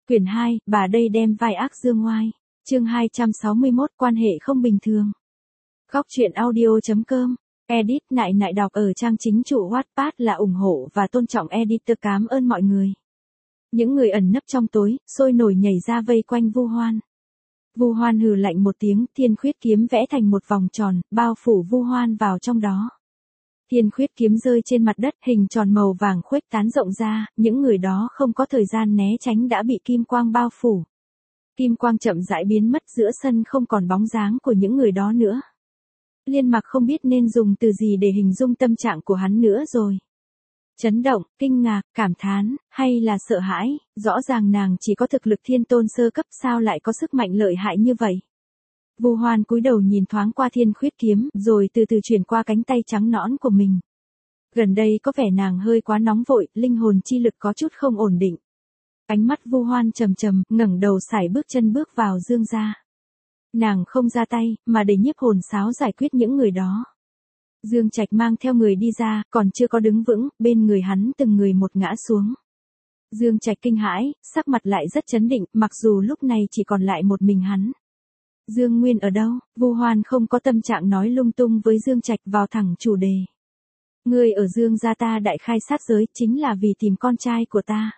Quyển 2, bà đây đem vai ác dương oai. Chương 261, quan hệ không bình thường. Góc truyện audio.com. Edit nại nại đọc ở trang chính chủ Wattpad là ủng hộ và tôn trọng editor. Cảm ơn mọi người. Những người ẩn nấp trong tối, sôi nổi nhảy ra vây quanh Vu Hoan. Vu Hoan hừ lạnh một tiếng, thiên khuyết kiếm vẽ thành một vòng tròn, bao phủ Vu Hoan vào trong đó. Thiên khuyết kiếm rơi trên mặt đất, hình tròn màu vàng khuếch tán rộng ra, những người đó không có thời gian né tránh đã bị kim quang bao phủ. Kim quang chậm rãi biến mất, giữa sân không còn bóng dáng của những người đó nữa. Liên Mặc không biết nên dùng từ gì để hình dung tâm trạng của hắn nữa rồi. Chấn động, kinh ngạc, cảm thán, hay là sợ hãi, rõ ràng nàng chỉ có thực lực thiên tôn sơ cấp, sao lại có sức mạnh lợi hại như vậy. Vu Hoan cúi đầu nhìn thoáng qua thiên khuyết kiếm, rồi từ từ chuyển qua cánh tay trắng nõn của mình. Gần đây có vẻ nàng hơi quá nóng vội, linh hồn chi lực có chút không ổn định. Ánh mắt Vu Hoan trầm trầm, ngẩng đầu sải bước chân bước vào Dương gia. Nàng không ra tay, mà để nhiếp hồn sáo giải quyết những người đó. Dương Trạch mang theo người đi ra, còn chưa có đứng vững, bên người hắn từng người một ngã xuống. Dương Trạch kinh hãi, sắc mặt lại rất chấn định, mặc dù lúc này chỉ còn lại một mình hắn. Dương Nguyên ở đâu? Vu Hoan không có tâm trạng nói lung tung với Dương Trạch, vào thẳng chủ đề. Ngươi ở Dương gia ta đại khai sát giới, chính là vì tìm con trai của ta.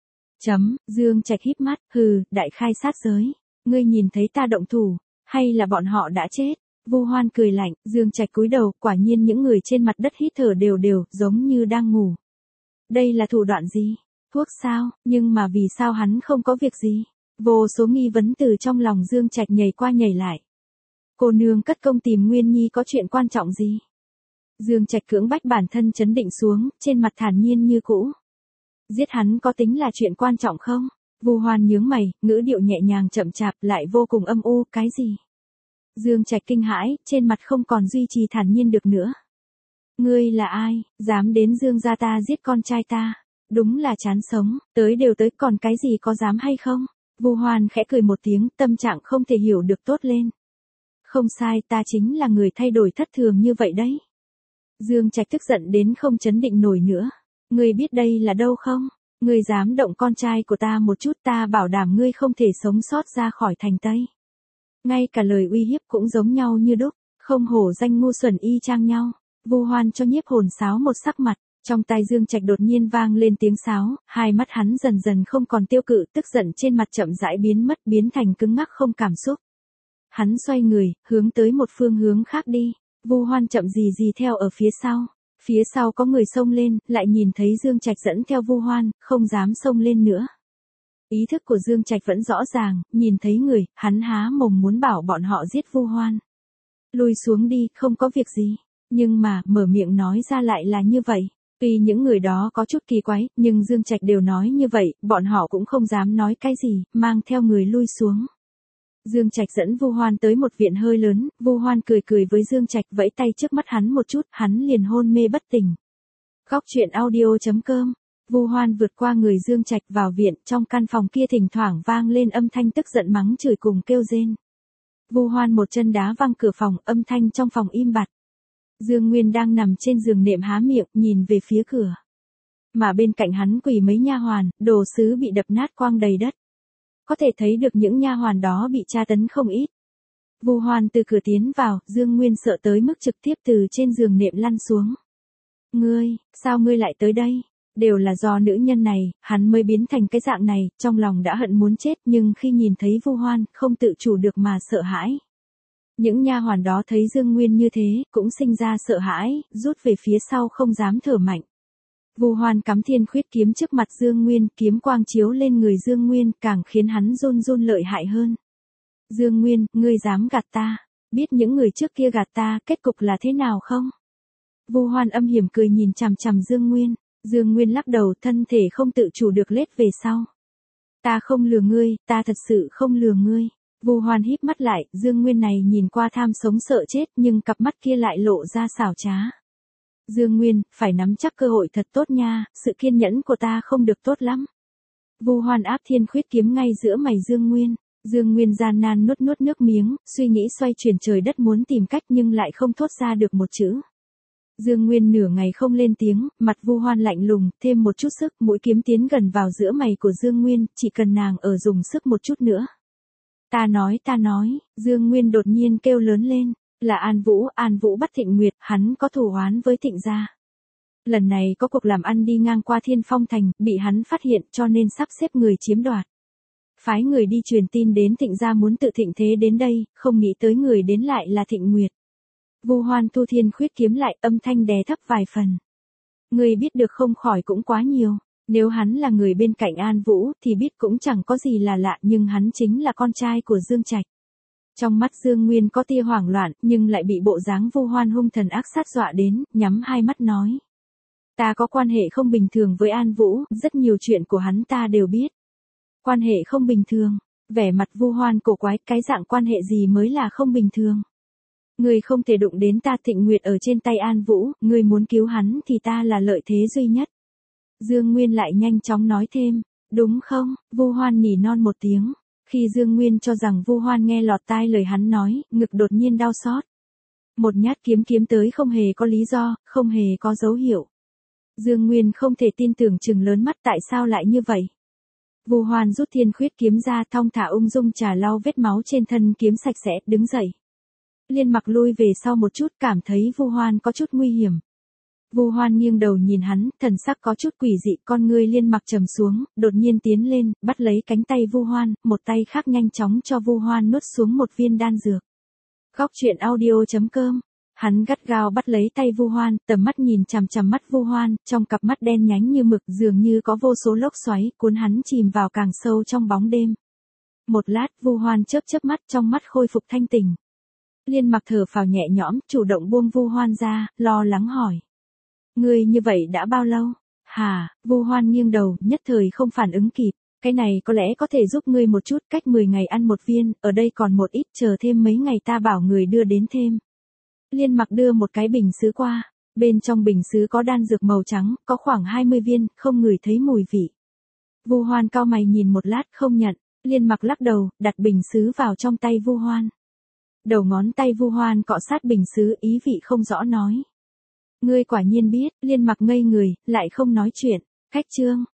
Dương Trạch híp mắt, hừ, đại khai sát giới. Ngươi nhìn thấy ta động thủ, hay là bọn họ đã chết? Vu Hoan cười lạnh, Dương Trạch cúi đầu, quả nhiên những người trên mặt đất hít thở đều đều, giống như đang ngủ. Đây là thủ đoạn gì? Thuốc sao? Nhưng mà vì sao hắn không có việc gì? Vô số nghi vấn từ trong lòng Dương Trạch nhảy qua nhảy lại. Cô nương cất công tìm Nguyên Nhi có chuyện quan trọng gì? Dương Trạch cưỡng bách bản thân trấn định xuống, trên mặt thản nhiên như cũ. Giết hắn có tính là chuyện quan trọng không? Vu Hoan nhướng mày, ngữ điệu nhẹ nhàng chậm chạp, lại vô cùng âm u, cái gì? Dương Trạch kinh hãi, trên mặt không còn duy trì thản nhiên được nữa. Ngươi là ai, dám đến Dương gia ta giết con trai ta? Đúng là chán sống, tới đều tới, còn cái gì có dám hay không? Vu Hoan khẽ cười một tiếng, tâm trạng không thể hiểu được tốt lên. Không sai, ta chính là người thay đổi thất thường như vậy đấy. Dương Trạch tức giận đến không trấn định nổi nữa. Ngươi biết đây là đâu không? Ngươi dám động con trai của ta một chút, ta bảo đảm ngươi không thể sống sót ra khỏi thành Tây. Ngay cả lời uy hiếp cũng giống nhau như đúc, không hổ danh ngu xuẩn y chang nhau. Vu Hoan cho nhiếp hồn sáo một sắc mặt, trong tai Dương Trạch đột nhiên vang lên tiếng sáo, hai mắt hắn dần dần không còn tiêu cự, tức giận trên mặt chậm rãi biến mất, biến thành cứng ngắc không cảm xúc. Hắn xoay người, hướng tới một phương hướng khác đi. Vu Hoan chậm gì gì theo ở phía sau. Phía sau có người xông lên, lại nhìn thấy Dương Trạch dẫn theo Vu Hoan, không dám xông lên nữa. Ý thức của Dương Trạch vẫn rõ ràng, nhìn thấy người, hắn há mồm muốn bảo bọn họ giết Vu Hoan. Lùi xuống đi, không có việc gì. Nhưng mà, mở miệng nói ra lại là như vậy. Tuy những người đó có chút kỳ quái, nhưng Dương Trạch đều nói như vậy, bọn họ cũng không dám nói cái gì, mang theo người lui xuống. Dương Trạch dẫn Vu Hoan tới một viện hơi lớn, Vu Hoan cười cười với Dương Trạch, vẫy tay trước mắt hắn một chút, hắn liền hôn mê bất tỉnh. Góc truyện audio.com. Vu Hoan vượt qua người Dương Trạch vào viện, trong căn phòng kia thỉnh thoảng vang lên âm thanh tức giận mắng chửi cùng kêu rên. Vu Hoan một chân đá văng cửa phòng, âm thanh trong phòng im bặt. Dương Nguyên đang nằm trên giường nệm há miệng, nhìn về phía cửa. Mà bên cạnh hắn quỳ mấy nha hoàn, đồ sứ bị đập nát quang đầy đất. Có thể thấy được những nha hoàn đó bị tra tấn không ít. Vu Hoan từ cửa tiến vào, Dương Nguyên sợ tới mức trực tiếp từ trên giường nệm lăn xuống. Ngươi, sao ngươi lại tới đây? Đều là do nữ nhân này, hắn mới biến thành cái dạng này, trong lòng đã hận muốn chết, nhưng khi nhìn thấy Vu Hoan, không tự chủ được mà sợ hãi. Những nha hoàn đó thấy Dương Nguyên như thế, cũng sinh ra sợ hãi, rút về phía sau không dám thở mạnh. Vu Hoan cắm thiên khuyết kiếm trước mặt Dương Nguyên, kiếm quang chiếu lên người Dương Nguyên, càng khiến hắn run run lợi hại hơn. Dương Nguyên, ngươi dám gạt ta, biết những người trước kia gạt ta, kết cục là thế nào không? Vu Hoan âm hiểm cười nhìn chằm chằm Dương Nguyên. Dương Nguyên lắc đầu, thân thể không tự chủ được lết về sau. Ta không lừa ngươi, ta thật sự không lừa ngươi. Vu Hoan híp mắt lại, Dương Nguyên này nhìn qua tham sống sợ chết, nhưng cặp mắt kia lại lộ ra xảo trá. Dương Nguyên, phải nắm chắc cơ hội thật tốt nha, sự kiên nhẫn của ta không được tốt lắm. Vu Hoan áp thiên khuyết kiếm ngay giữa mày Dương Nguyên. Dương Nguyên gian nan nuốt nuốt nước miếng, suy nghĩ xoay chuyển trời đất muốn tìm cách nhưng lại không thốt ra được một chữ. Dương Nguyên nửa ngày không lên tiếng, mặt Vu Hoan lạnh lùng, thêm một chút sức, mũi kiếm tiến gần vào giữa mày của Dương Nguyên, chỉ cần nàng ở dùng sức một chút nữa. Ta nói, Dương Nguyên đột nhiên kêu lớn lên, là An Vũ bắt Thịnh Nguyệt, hắn có thù oán với Thịnh gia. Lần này có cuộc làm ăn đi ngang qua Thiên Phong Thành, bị hắn phát hiện cho nên sắp xếp người chiếm đoạt. Phái người đi truyền tin đến Thịnh gia muốn tự thịnh thế đến đây, không nghĩ tới người đến lại là Thịnh Nguyệt. Vu Hoan thu thiên khuyết kiếm lại, âm thanh đè thấp vài phần. Người biết được không khỏi cũng quá nhiều, nếu hắn là người bên cạnh An Vũ thì biết cũng chẳng có gì là lạ, nhưng hắn chính là con trai của Dương Trạch. Trong mắt Dương Nguyên có tia hoảng loạn, nhưng lại bị bộ dáng Vu Hoan hung thần ác sát dọa đến, nhắm hai mắt nói. Ta có quan hệ không bình thường với An Vũ, rất nhiều chuyện của hắn ta đều biết. Quan hệ không bình thường, vẻ mặt Vu Hoan cổ quái, cái dạng quan hệ gì mới là không bình thường. Ngươi không thể đụng đến ta, Thịnh Nguyệt ở trên tay An Vũ, ngươi muốn cứu hắn thì ta là lợi thế duy nhất. Dương Nguyên lại nhanh chóng nói thêm, đúng không? Vu Hoan nỉ non một tiếng, khi Dương Nguyên cho rằng Vu Hoan nghe lọt tai lời hắn nói, ngực đột nhiên đau xót. Một nhát kiếm kiếm tới không hề có lý do, không hề có dấu hiệu. Dương Nguyên không thể tin tưởng, trừng lớn mắt, tại sao lại như vậy? Vu Hoan rút thiên khuyết kiếm ra, thong thả ung dung trà lau vết máu trên thân kiếm sạch sẽ, đứng dậy. Liên Mặc lui về sau một chút, cảm thấy Vu Hoan có chút nguy hiểm. Vu Hoan nghiêng đầu nhìn hắn, thần sắc có chút quỷ dị, con ngươi Liên Mặc trầm xuống, đột nhiên tiến lên, bắt lấy cánh tay Vu Hoan, một tay khác nhanh chóng cho Vu Hoan nuốt xuống một viên đan dược. Góc truyện audio.com. Hắn gắt gao bắt lấy tay Vu Hoan, tầm mắt nhìn chằm chằm mắt Vu Hoan, trong cặp mắt đen nhánh như mực, dường như có vô số lốc xoáy cuốn hắn chìm vào càng sâu trong bóng đêm. Một lát, Vu Hoan chớp chớp mắt, trong mắt khôi phục thanh tỉnh. Liên Mặc thở phào nhẹ nhõm, chủ động buông Vu Hoan ra, lo lắng hỏi. Ngươi như vậy đã bao lâu? Hả? Vu Hoan nghiêng đầu, nhất thời không phản ứng kịp. Cái này có lẽ có thể giúp ngươi một chút, cách 10 ngày ăn một viên, ở đây còn một ít, chờ thêm mấy ngày ta bảo người đưa đến thêm. Liên Mặc đưa một cái bình sứ qua, bên trong bình sứ có đan dược màu trắng, có khoảng 20 viên, không ngửi thấy mùi vị. Vu Hoan cau mày nhìn một lát không nhận, Liên Mặc lắc đầu, đặt bình sứ vào trong tay Vu Hoan. Đầu ngón tay Vu Hoan cọ sát bình sứ, ý vị không rõ nói. Ngươi quả nhiên biết, Liên Mặc ngây người, lại không nói chuyện. Khách chương.